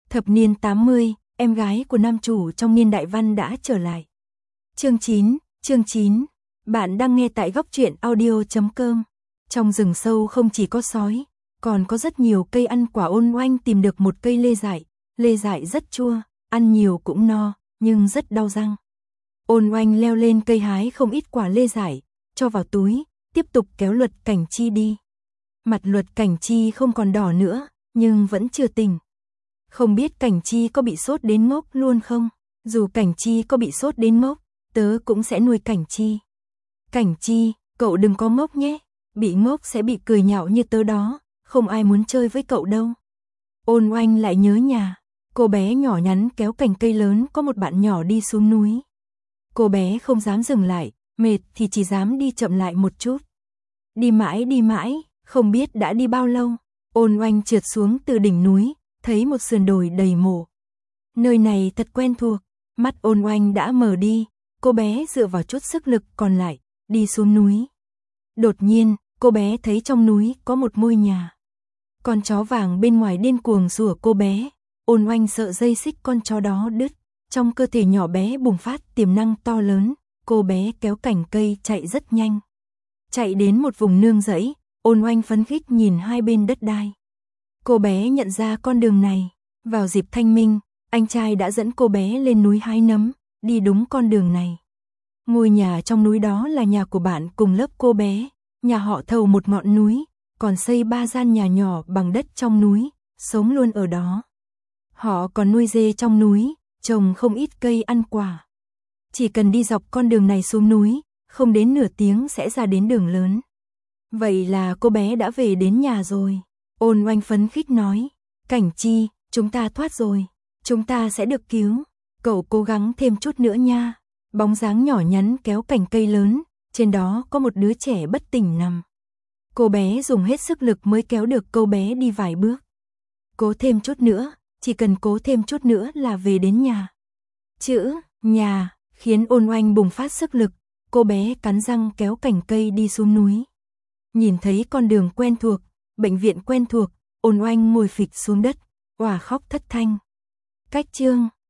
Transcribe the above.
Thập niên 80, em gái của nam chủ trong niên đại văn đã trở lại. Chương 9, bạn đang nghe tại góc truyện audio.com. Trong rừng sâu không chỉ có sói, còn có rất nhiều cây ăn quả. Ôn Oanh tìm được một cây lê dại rất chua, ăn nhiều cũng no, nhưng rất đau răng. Ôn Oanh leo lên cây hái không ít quả lê dại, cho vào túi, tiếp tục kéo Luật Cảnh Chi đi. Mặt Luật Cảnh Chi không còn đỏ nữa, nhưng vẫn chưa tỉnh. Không biết Cảnh Chi có bị sốt đến ngốc luôn không? Dù Cảnh Chi có bị sốt đến ngốc, tớ cũng sẽ nuôi Cảnh Chi. Cảnh Chi, cậu đừng có ngốc nhé, bị ngốc sẽ bị cười nhạo như tớ đó, không ai muốn chơi với cậu đâu. Ôn Oanh lại nhớ nhà, cô bé nhỏ nhắn kéo cành cây lớn có một bạn nhỏ đi xuống núi. Cô bé không dám dừng lại, mệt thì chỉ dám đi chậm lại một chút. Đi mãi, không biết đã đi bao lâu, Ôn Oanh trượt xuống từ đỉnh núi, thấy một sườn đồi đầy mộ. Nơi này thật quen thuộc, mắt Ôn Oanh đã mở đi, cô bé dựa vào chút sức lực còn lại, đi xuống núi. Đột nhiên, cô bé thấy trong núi có một ngôi nhà. Con chó vàng bên ngoài điên cuồng sủa cô bé, Ôn Oanh sợ dây xích con chó đó đứt. Trong cơ thể nhỏ bé bùng phát tiềm năng to lớn, cô bé kéo cành cây chạy rất nhanh. Chạy đến một vùng nương rẫy, Ôn Oanh phấn khích nhìn hai bên đất đai. Cô bé nhận ra con đường này, vào dịp thanh minh, anh trai đã dẫn cô bé lên núi hái nấm, đi đúng con đường này. Ngôi nhà trong núi đó là nhà của bạn cùng lớp cô bé, nhà họ thầu một ngọn núi, còn xây 3 gian nhà nhỏ bằng đất trong núi, sống luôn ở đó. Họ còn nuôi dê trong núi, trồng không ít cây ăn quả. Chỉ cần đi dọc con đường này xuống núi, không đến nửa tiếng sẽ ra đến đường lớn. Vậy là cô bé đã về đến nhà rồi. Ôn Oanh phấn khích nói, Cảnh Chi, chúng ta thoát rồi, chúng ta sẽ được cứu. Cậu cố gắng thêm chút nữa nha. Bóng dáng nhỏ nhắn kéo cành cây lớn, trên đó có một đứa trẻ bất tỉnh nằm. Cô bé dùng hết sức lực mới kéo được cô bé đi vài bước. Cố thêm chút nữa, chỉ cần cố thêm chút nữa là về đến nhà. Chữ nhà khiến Ôn Oanh bùng phát sức lực, cô bé cắn răng kéo cành cây đi xuống núi. Nhìn thấy con đường quen thuộc, bệnh viện quen thuộc, Ôn Oanh ngồi phịch xuống đất, òa khóc thất thanh. Cách chương